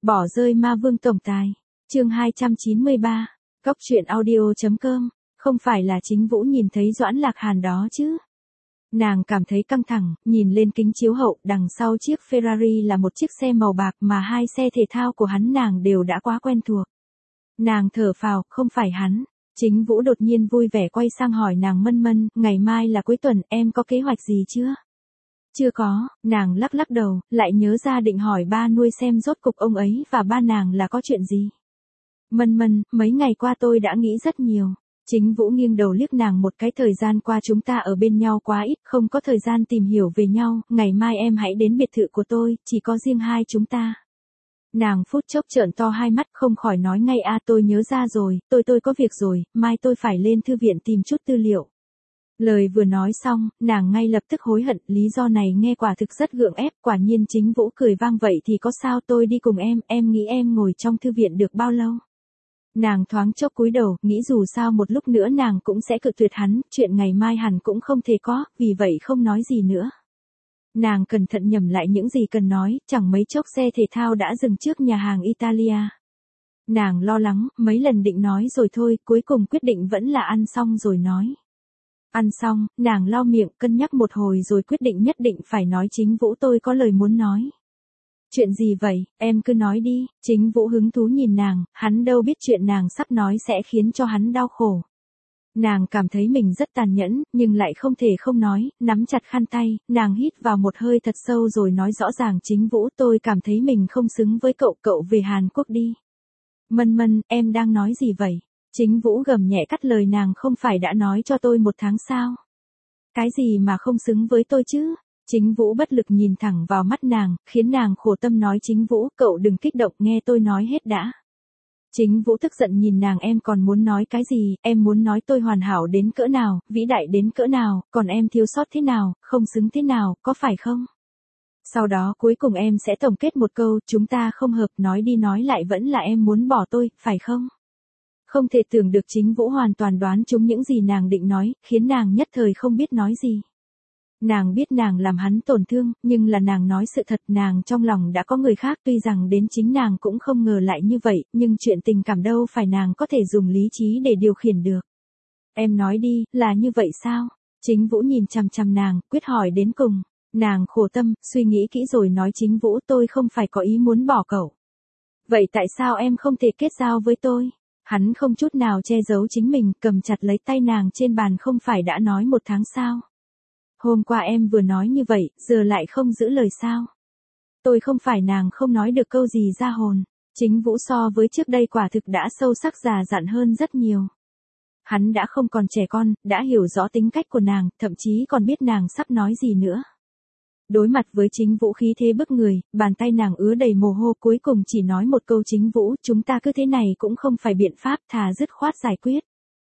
Bỏ rơi ma vương tổng tài. Chương 293. Cốc truyện audio.com. Không phải là Chính Vũ nhìn thấy Doãn Lạc Hàn đó chứ? Nàng cảm thấy căng thẳng, nhìn lên kính chiếu hậu, đằng sau chiếc Ferrari là một chiếc xe màu bạc mà hai xe thể thao của hắn nàng đều đã quá quen thuộc. Nàng thở phào, không phải hắn. Chính Vũ đột nhiên vui vẻ quay sang hỏi nàng Mân Mân, ngày mai là cuối tuần, em có kế hoạch gì chưa? Chưa có, nàng lắc lắc đầu, lại nhớ ra định hỏi ba nuôi xem rốt cục ông ấy và ba nàng là có chuyện gì. Mân Mân, mấy ngày qua tôi đã nghĩ rất nhiều. Chính Vũ nghiêng đầu liếc nàng một cái, thời gian qua chúng ta ở bên nhau quá ít, không có thời gian tìm hiểu về nhau, ngày mai em hãy đến biệt thự của tôi, chỉ có riêng hai chúng ta. Nàng phút chốc trợn to hai mắt, không khỏi nói ngay tôi nhớ ra rồi, tôi có việc rồi, mai tôi phải lên thư viện tìm chút tư liệu. Lời vừa nói xong, nàng ngay lập tức hối hận, lý do này nghe quả thực rất gượng ép, quả nhiên. Chính Vũ cười vang, vậy thì có sao, tôi đi cùng em nghĩ em ngồi trong thư viện được bao lâu? Nàng thoáng chốc cúi đầu, nghĩ dù sao một lúc nữa nàng cũng sẽ cự tuyệt hắn, chuyện ngày mai hẳn cũng không thể có, vì vậy không nói gì nữa. Nàng cẩn thận nhẩm lại những gì cần nói, chẳng mấy chốc xe thể thao đã dừng trước nhà hàng Italia. Nàng lo lắng, mấy lần định nói rồi thôi, cuối cùng quyết định vẫn là ăn xong rồi nói. Ăn xong, nàng lau miệng, cân nhắc một hồi rồi quyết định nhất định phải nói. Chính Vũ, tôi có lời muốn nói. Chuyện gì vậy, em cứ nói đi. Chính Vũ hứng thú nhìn nàng, hắn đâu biết chuyện nàng sắp nói sẽ khiến cho hắn đau khổ. Nàng cảm thấy mình rất tàn nhẫn, nhưng lại không thể không nói, nắm chặt khăn tay, nàng hít vào một hơi thật sâu rồi nói rõ ràng. Chính Vũ, tôi cảm thấy mình không xứng với cậu về Hàn Quốc đi. Mân Mân, em đang nói gì vậy? Chính Vũ gầm nhẹ cắt lời nàng, không phải đã nói cho tôi 1 tháng sao? Cái gì mà không xứng với tôi chứ? Chính Vũ bất lực nhìn thẳng vào mắt nàng, khiến nàng khổ tâm nói. Chính Vũ, cậu đừng kích động, nghe tôi nói hết đã. Chính Vũ tức giận nhìn nàng, em còn muốn nói cái gì? Em muốn nói tôi hoàn hảo đến cỡ nào, vĩ đại đến cỡ nào, còn em thiếu sót thế nào, không xứng thế nào, có phải không? Sau đó cuối cùng em sẽ tổng kết một câu, chúng ta không hợp, nói đi nói lại vẫn là em muốn bỏ tôi, phải không? Không thể tưởng được Chính Vũ hoàn toàn đoán trúng những gì nàng định nói, khiến nàng nhất thời không biết nói gì. Nàng biết nàng làm hắn tổn thương, nhưng là nàng nói sự thật, nàng trong lòng đã có người khác, tuy rằng đến chính nàng cũng không ngờ lại như vậy, nhưng chuyện tình cảm đâu phải nàng có thể dùng lý trí để điều khiển được. Em nói đi, là như vậy sao? Chính Vũ nhìn chằm chằm nàng, quyết hỏi đến cùng. Nàng khổ tâm, suy nghĩ kỹ rồi nói. Chính Vũ, tôi không phải có ý muốn bỏ cậu. Vậy tại sao em không thể kết giao với tôi? Hắn không chút nào che giấu chính mình, cầm chặt lấy tay nàng trên bàn, không phải đã nói 1 tháng sao? Hôm qua em vừa nói như vậy, giờ lại không giữ lời sao? Tôi không phải nàng không nói được câu gì ra hồn. Chính Vũ so với trước đây quả thực đã sâu sắc già dặn hơn rất nhiều. Hắn đã không còn trẻ con, đã hiểu rõ tính cách của nàng, thậm chí còn biết nàng sắp nói gì nữa. Đối mặt với Chính Vũ khí thế bức người, bàn tay nàng ứa đầy mồ hôi, cuối cùng chỉ nói một câu. Chính Vũ, chúng ta cứ thế này cũng không phải biện pháp, thà dứt khoát giải quyết.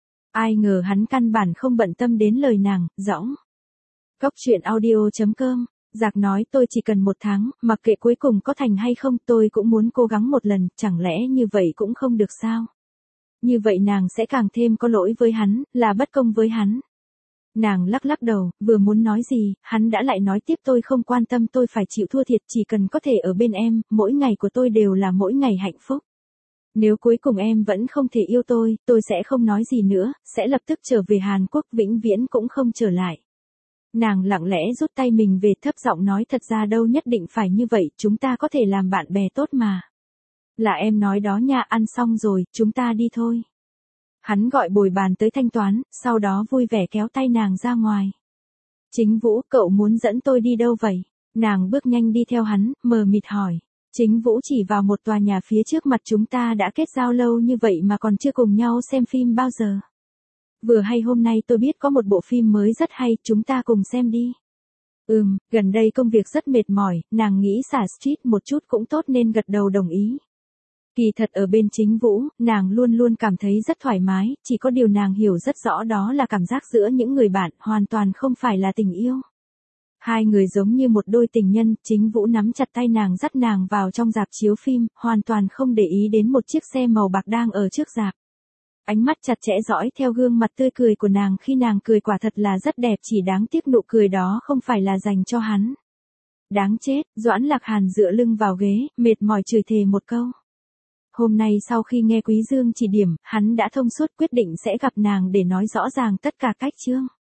Ai ngờ hắn căn bản không bận tâm đến lời nàng, dõng. Cốc truyện audio.com. Giặc nói, tôi chỉ cần 1 tháng, mặc kệ cuối cùng có thành hay không, tôi cũng muốn cố gắng một lần, chẳng lẽ như vậy cũng không được sao? Như vậy nàng sẽ càng thêm có lỗi với hắn, là bất công với hắn. Nàng lắc lắc đầu, vừa muốn nói gì, hắn đã lại nói tiếp, tôi không quan tâm, tôi phải chịu thua thiệt, chỉ cần có thể ở bên em, mỗi ngày của tôi đều là mỗi ngày hạnh phúc. Nếu cuối cùng em vẫn không thể yêu tôi sẽ không nói gì nữa, sẽ lập tức trở về Hàn Quốc, vĩnh viễn cũng không trở lại. Nàng lặng lẽ rút tay mình về, thấp giọng nói, thật ra đâu nhất định phải như vậy, chúng ta có thể làm bạn bè tốt mà. Là em nói đó nha, ăn xong rồi, chúng ta đi thôi. Hắn gọi bồi bàn tới thanh toán, sau đó vui vẻ kéo tay nàng ra ngoài. Chính Vũ, cậu muốn dẫn tôi đi đâu vậy? Nàng bước nhanh đi theo hắn, mờ mịt hỏi. Chính Vũ chỉ vào một tòa nhà phía trước mặt, chúng ta đã kết giao lâu như vậy mà còn chưa cùng nhau xem phim bao giờ. Vừa hay hôm nay tôi biết có một bộ phim mới rất hay, chúng ta cùng xem đi. Gần đây công việc rất mệt mỏi, nàng nghĩ xả stress một chút cũng tốt nên gật đầu đồng ý. Kỳ thật ở bên Chính Vũ, nàng luôn luôn cảm thấy rất thoải mái, chỉ có điều nàng hiểu rất rõ đó là cảm giác giữa những người bạn, hoàn toàn không phải là tình yêu. Hai người giống như một đôi tình nhân, Chính Vũ nắm chặt tay nàng dắt nàng vào trong rạp chiếu phim, hoàn toàn không để ý đến một chiếc xe màu bạc đang ở trước rạp. Ánh mắt chặt chẽ dõi theo gương mặt tươi cười của nàng, khi nàng cười quả thật là rất đẹp, chỉ đáng tiếc nụ cười đó không phải là dành cho hắn. Đáng chết, Doãn Lạc Hàn dựa lưng vào ghế, mệt mỏi chửi thề một câu. Hôm nay sau khi nghe Quý Dương chỉ điểm, hắn đã thông suốt quyết định sẽ gặp nàng để nói rõ ràng tất cả cách chương.